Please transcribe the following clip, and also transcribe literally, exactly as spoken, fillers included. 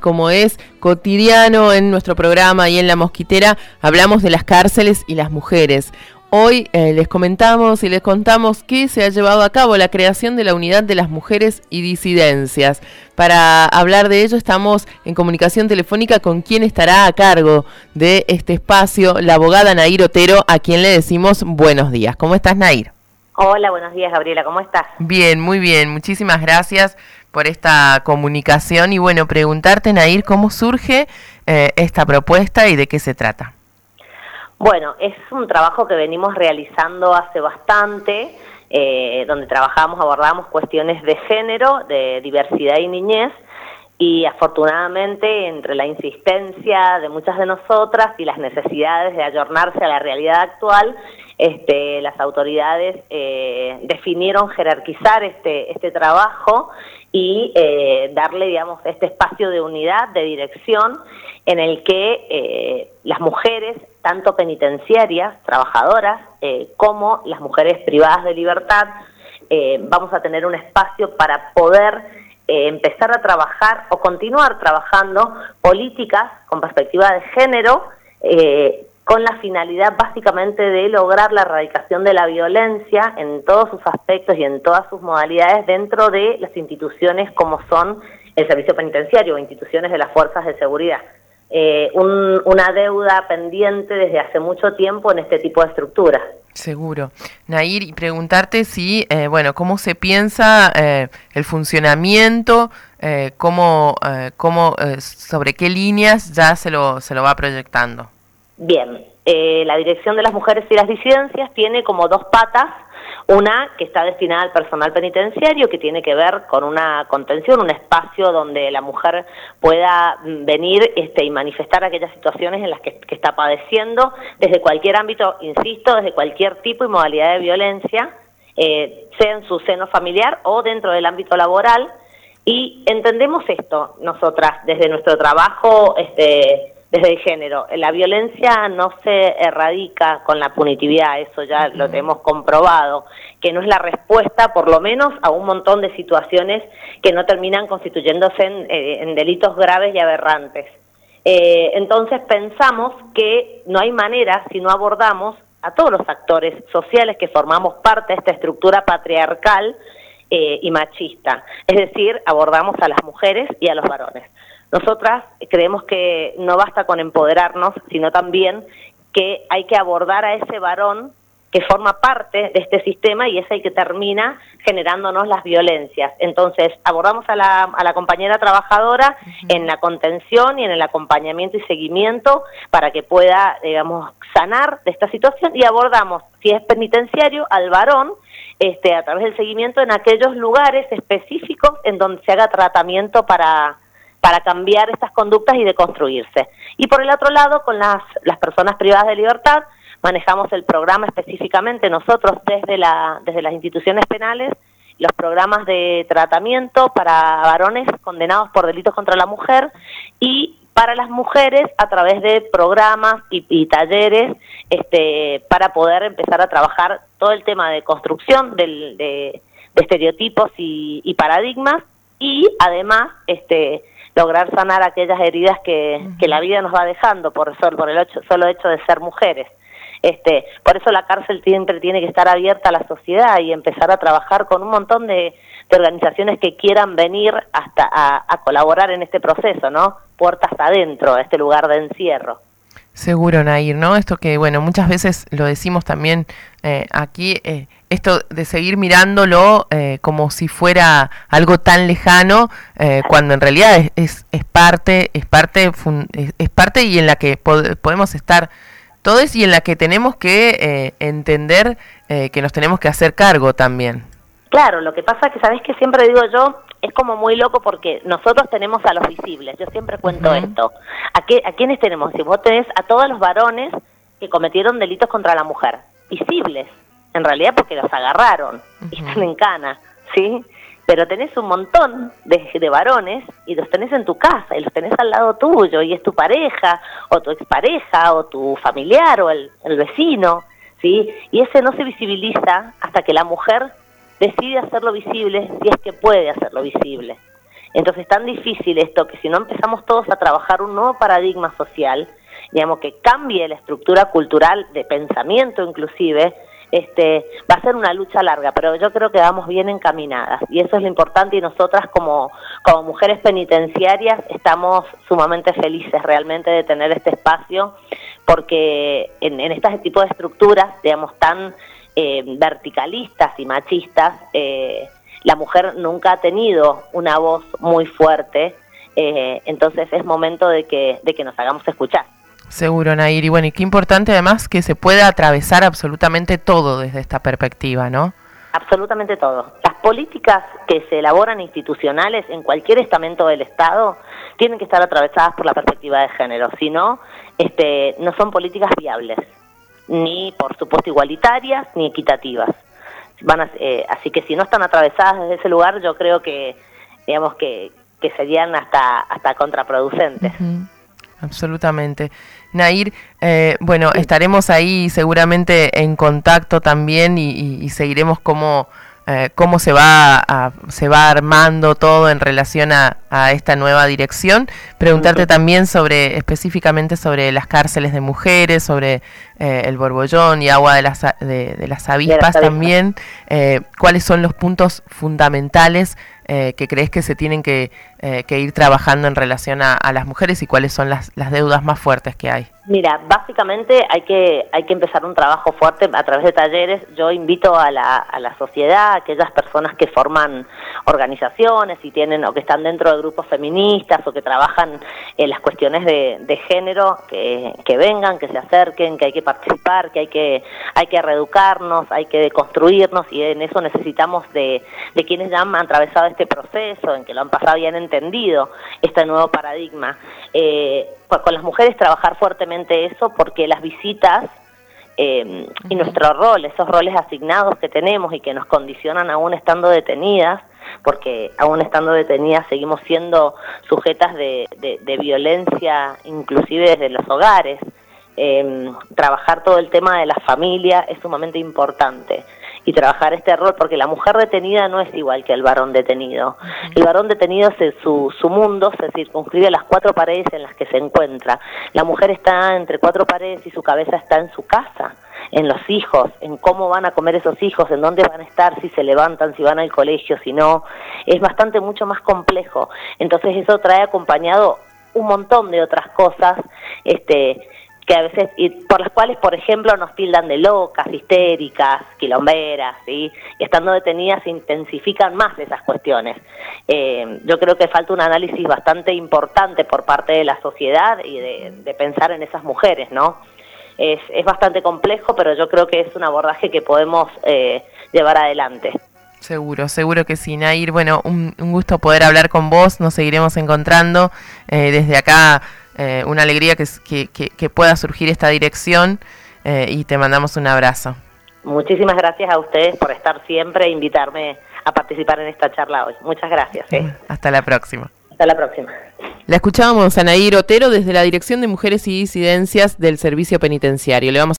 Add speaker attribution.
Speaker 1: como es cotidiano en nuestro programa y en La Mosquitera, hablamos de las cárceles y las mujeres. Hoy eh, les comentamos y les contamos que se ha llevado a cabo la creación de la Unidad de las Mujeres y Disidencias. Para hablar de ello estamos en comunicación telefónica con quien estará a cargo de este espacio, la abogada Nair Otero, a quien le decimos buenos días. ¿Cómo estás, Nair?
Speaker 2: Hola, buenos días, Gabriela, ¿cómo estás?
Speaker 1: Bien, muy bien, muchísimas gracias por esta comunicación y bueno, preguntarte, Nair, ¿cómo surge eh, esta propuesta y de qué se trata?
Speaker 2: Bueno, es un trabajo que venimos realizando hace bastante, eh, donde trabajamos, abordamos cuestiones de género, de diversidad y niñez, y afortunadamente entre la insistencia de muchas de nosotras y las necesidades de ayornarse a la realidad actual, este, las autoridades eh, definieron jerarquizar este, este trabajo y eh, darle, digamos, este espacio de unidad, de dirección, en el que eh, las mujeres, tanto penitenciarias, trabajadoras, eh, como las mujeres privadas de libertad, eh, vamos a tener un espacio para poder eh, empezar a trabajar o continuar trabajando políticas con perspectiva de género, eh, con la finalidad básicamente de lograr la erradicación de la violencia en todos sus aspectos y en todas sus modalidades dentro de las instituciones como son el servicio penitenciario o instituciones de las fuerzas de seguridad. Eh, un, una deuda pendiente desde hace mucho tiempo en este tipo de estructuras.
Speaker 1: Seguro. Nair, y preguntarte si, eh, bueno, cómo se piensa eh, el funcionamiento, eh, cómo, eh, cómo, eh, sobre qué líneas ya se lo, se lo va proyectando.
Speaker 2: Bien, eh, la Dirección de las Mujeres y las Disidencias tiene como dos patas, una que está destinada al personal penitenciario, que tiene que ver con una contención, un espacio donde la mujer pueda venir este, y manifestar aquellas situaciones en las que, que está padeciendo, desde cualquier ámbito, insisto, desde cualquier tipo y modalidad de violencia, eh, sea en su seno familiar o dentro del ámbito laboral, y entendemos esto nosotras desde nuestro trabajo, este desde el género. La violencia no se erradica con la punitividad, eso ya lo hemos comprobado, que no es la respuesta, por lo menos, a un montón de situaciones que no terminan constituyéndose en, eh, en delitos graves y aberrantes. Eh, entonces pensamos que no hay manera si no abordamos a todos los actores sociales que formamos parte de esta estructura patriarcal eh, y machista, es decir, abordamos a las mujeres y a los varones. Nosotras creemos que no basta con empoderarnos, sino también que hay que abordar a ese varón que forma parte de este sistema y es el que termina generándonos las violencias. Entonces, abordamos a la, a la compañera trabajadora uh-huh. en la contención y en el acompañamiento y seguimiento para que pueda, digamos, sanar de esta situación, y abordamos, si es penitenciario, al varón este, a través del seguimiento en aquellos lugares específicos en donde se haga tratamiento para... para cambiar estas conductas y deconstruirse. Y por el otro lado, con las, las personas privadas de libertad, manejamos el programa específicamente nosotros desde, la, desde las instituciones penales, los programas de tratamiento para varones condenados por delitos contra la mujer y para las mujeres a través de programas y, y talleres este, para poder empezar a trabajar todo el tema de construcción del, de, de estereotipos y, y paradigmas, y además este lograr sanar aquellas heridas que, uh-huh. que la vida nos va dejando por, sol, por el ocho, solo hecho de ser mujeres. Este, por eso la cárcel siempre tiene que estar abierta a la sociedad y empezar a trabajar con un montón de, de organizaciones que quieran venir hasta a, a colaborar en este proceso, ¿no? Puertas adentro, este lugar de encierro.
Speaker 1: Seguro, Nair, ¿no? Esto que, bueno, muchas veces lo decimos también eh, aquí, eh, esto de seguir mirándolo eh, como si fuera algo tan lejano, eh, cuando en realidad es, es, es parte, es parte, es, es parte y en la que pod- podemos estar todos y en la que tenemos que eh, entender eh, que nos tenemos que hacer cargo también.
Speaker 2: Claro, lo que pasa es que, ¿sabés qué? Siempre digo yo, es como muy loco porque nosotros tenemos a los visibles, yo siempre cuento uh-huh. esto. ¿A, qué, ¿A quiénes tenemos? Si vos tenés a todos los varones que cometieron delitos contra la mujer, visibles, en realidad porque los agarraron uh-huh. y están en cana, ¿sí? Pero tenés un montón de, de varones y los tenés en tu casa y los tenés al lado tuyo y es tu pareja o tu expareja o tu familiar o el, el vecino, ¿sí? Y ese no se visibiliza hasta que la mujer decide hacerlo visible, si es que puede hacerlo visible. Entonces es tan difícil esto que si no empezamos todos a trabajar un nuevo paradigma social, digamos, que cambie la estructura cultural de pensamiento inclusive, este, va a ser una lucha larga, pero yo creo que vamos bien encaminadas y eso es lo importante, y nosotras como, como mujeres penitenciarias estamos sumamente felices realmente de tener este espacio, porque en, en este tipo de estructuras, digamos, tan eh, verticalistas y machistas, eh, la mujer nunca ha tenido una voz muy fuerte, eh, entonces es momento de que, de que nos hagamos escuchar.
Speaker 1: Seguro, Nair, y bueno, y qué importante además que se pueda atravesar absolutamente todo desde esta perspectiva, ¿no?
Speaker 2: Absolutamente todo. Las políticas que se elaboran institucionales en cualquier estamento del Estado tienen que estar atravesadas por la perspectiva de género, si no, este, no son políticas viables, ni por supuesto igualitarias, ni equitativas. Van a, eh, así que si no están atravesadas desde ese lugar, yo creo que, digamos que, que serían hasta, hasta contraproducentes. Uh-huh.
Speaker 1: Absolutamente. Nair, eh, bueno, sí. Estaremos ahí seguramente en contacto también y, y, y seguiremos cómo, eh, cómo se va a, se va armando todo en relación a, a esta nueva dirección. Preguntarte uh-huh. también sobre, específicamente sobre las cárceles de mujeres, sobre eh, el Borbollón y agua de las, de, de las avispas, de las avispas. También. Eh, ¿Cuáles son los puntos fundamentales Eh, que crees que se tienen que, eh, que ir trabajando en relación a, a las mujeres y cuáles son las, las deudas más fuertes que hay?
Speaker 2: Mira, básicamente hay que hay que empezar un trabajo fuerte a través de talleres. Yo invito a la, a la sociedad, a aquellas personas que forman organizaciones y tienen o que están dentro de grupos feministas o que trabajan en las cuestiones de, de género, que, que vengan, que se acerquen, que hay que participar, que hay que hay que reeducarnos, hay que deconstruirnos, y en eso necesitamos de, de quienes ya han atravesado este proceso, en que lo han pasado y han entendido este nuevo paradigma. Eh, pues con las mujeres trabajar fuertemente eso, porque las visitas eh, uh-huh. y nuestro rol, esos roles asignados que tenemos y que nos condicionan aún estando detenidas, porque aún estando detenidas seguimos siendo sujetas de, de, de violencia, inclusive desde los hogares. Eh, trabajar todo el tema de la familia es sumamente importante, y trabajar este rol, porque la mujer detenida no es igual que el varón detenido. Uh-huh. El varón detenido, se, su, su mundo se circunscribe a las cuatro paredes en las que se encuentra. La mujer está entre cuatro paredes y su cabeza está en su casa, en los hijos, en cómo van a comer esos hijos, en dónde van a estar, si se levantan, si van al colegio, si no. Es bastante mucho más complejo. Entonces eso trae acompañado un montón de otras cosas, este que a veces, y por las cuales, por ejemplo, nos tildan de locas, histéricas, quilomberas, ¿sí? Y estando detenidas se intensifican más esas cuestiones. Eh, yo creo que falta un análisis bastante importante por parte de la sociedad y de, de pensar en esas mujeres, ¿no? Es, es bastante complejo, pero yo creo que es un abordaje que podemos eh, llevar adelante.
Speaker 1: Seguro, seguro que sí, Nair. Bueno, un, un gusto poder hablar con vos, nos seguiremos encontrando eh, desde acá. Eh, una alegría que, que, que, que pueda surgir esta dirección eh, y te mandamos un abrazo.
Speaker 2: Muchísimas gracias a ustedes por estar siempre e invitarme a participar en esta charla hoy. Muchas gracias. ¿eh?
Speaker 1: Hasta la próxima.
Speaker 2: Hasta la próxima.
Speaker 1: La escuchábamos a Nair Otero desde la Dirección de Mujeres y Disidencias del Servicio Penitenciario. Le vamos